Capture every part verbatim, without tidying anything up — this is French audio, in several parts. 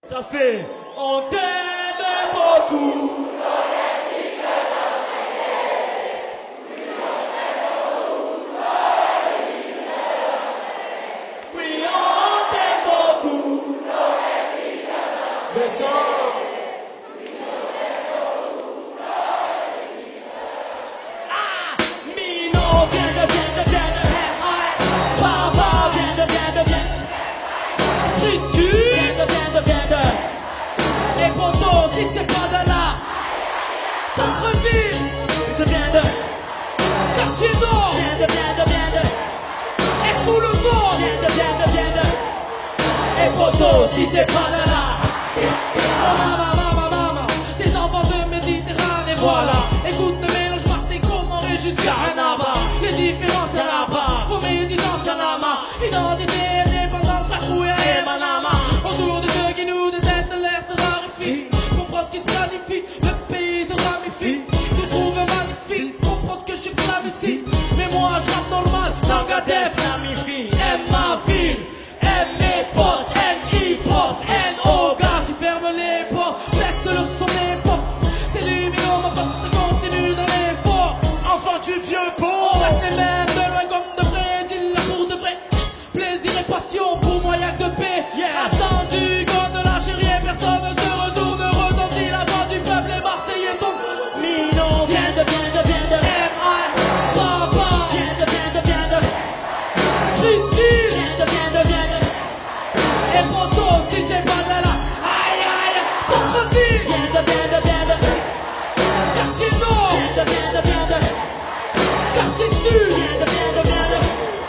Ça fait, on t'aime beaucoup. Oui, on t'aime beaucoup. Descends. Ah, Mino, viens de, viens de, viens de. Papa, viens de, viens de, viens de. Fritku, viens de, viens de, viens de. Et poto, si t'es pas de là. Centre-ville, viens de, viens de. Quartier Nord, viens de, viens de, viens de. Et sous le vent, viens de, viens de, viens de. Et poto, si t'es pas de là. Oh maman, maman, maman, des enfants de Méditerranée, voilà. Écoute le mélange marseillais, comoré jusqu'à Annaba. Les différences, y'en a pas. Vos médisants, y'en a marre. Identité indépendante, Bafoué et Manama. Autour de ceux qui nous détestent, l'air se raréfie. Comprends ce qui se planifie, le pays se ramifie. Nous trouvons magnifique, comprends ce que je clame ici. Mais moi, je rappe normal, Nangadef, Namifie. Aime ma ville, aime mes potes, aime hip-hop, N O gars qui ferme les portes, laisse le son des postes. C'est du minimum, ma pote continue dans les ports. Enfant du vieux port, on reste les mêmes de loin comme de près, dis-le pour de vrai. Plaisir et passion, pour moi y'a que de paix. Yeah. Attendu comme de la chérie, personne ne se retourne. Retentit la voix du peuple, les Marseillais sont Mino, viens de, viens de, viens de. M I Papa, viens de, viens de, viens de. Frisky, viens de, viens de, viens de. Et poto, si t'es pas de là. Aïe aïe, centre-ville, viens de, viens de, viens de. Quartier Nord, viens de, viens de, viens de. Quartier Sud, viens de, viens de, viens de.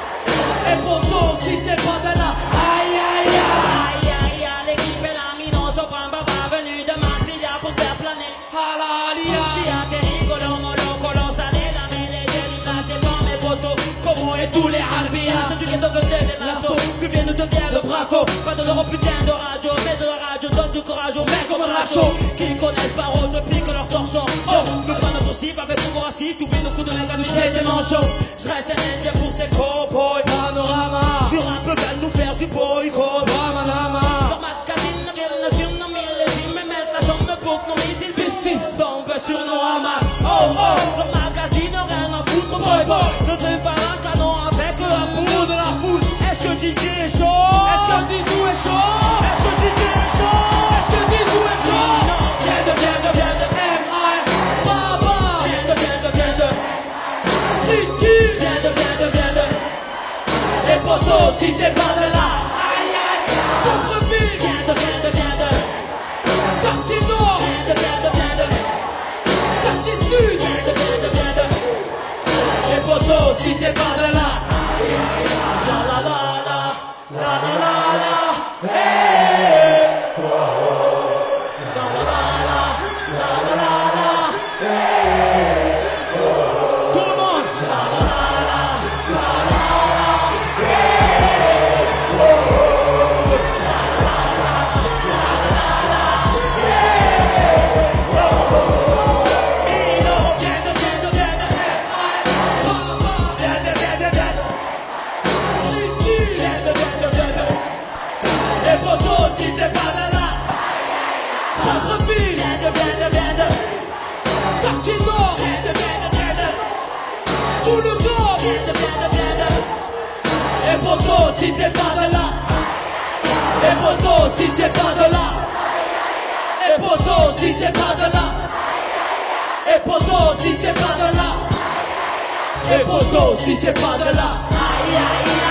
Et poto, si t'es pas de là. Aïe aïe aïe. Aïe aïe aïe, l'équipe est là, Mino, sont pas venu de Marseille pour faire planer. Halalia. Si à des rigolos, mollo, colons, salés, la mêlée, des lâchez pas mes potos. Comment et tous les Arbia. C'est du ghetto que t'es des lassos. Que viens nous devient le braco. Pas de l'Europe, putain de radio. Mais de la radio, donne du courage aux mecs comme Racho. Qui connaissent parole depuis que leur torchon. Oh, nous pas notre cible avec pouvoir raciste. Oublie nos coups de mec à micher des manchots. Je reste un indien pour ces cowboys. Panorama. Du rap veulent nous faire du boycott. Ramanama. Dans ma casine, j'ai sur nos millésimes. Mais mettre la chambre pour nos missiles. Pistis tombe sur nos hamacs. Oh oh, leur magazine, rien à foutre. Boy boy, ne fais pas un canon avec la poudre de la foule. Est-ce que D J est chaud? Est-ce que Dizou est chaud? Est-ce que D J est chaud? Est-ce que Dizou est chaud? Viens de, viens de, viens de. M I Baba. Viens de, viens de, viens de. Frisky. Viens de, viens de, viens de. Et poto, si t'es pas de là. Aïe aïe. Centre-ville. Viens de, viens de, viens de. Quartier Nord. Viens de, viens de, viens de. Quartier Sud. Viens de, viens de, viens de. Et poto, si t'es pas de là. La la la la. La la la la. Hey. La la la la. La la la la. Hey. Tout le monde. La la la la. La la la la. Hey. La la la la. La la la la. Hey. Mino, viens de, viens de, viens de. Viens de, viens de, viens de. Frisky, viens de, viens de, viens de. Et poto, si t'es pas de là. Centre-ville, viens de, viens de, viens de. Quartier Nord, viens de, viens de, viens de. Tout le Nord, viens de, viens de, viens de. Et poto, si t'es pas de là. Et poto, si t'es pas de là. Et poto, si t'es pas de là. Et poto, si t'es pas de là. Et poto, si t'es pas de là. Aïe aïe aïe.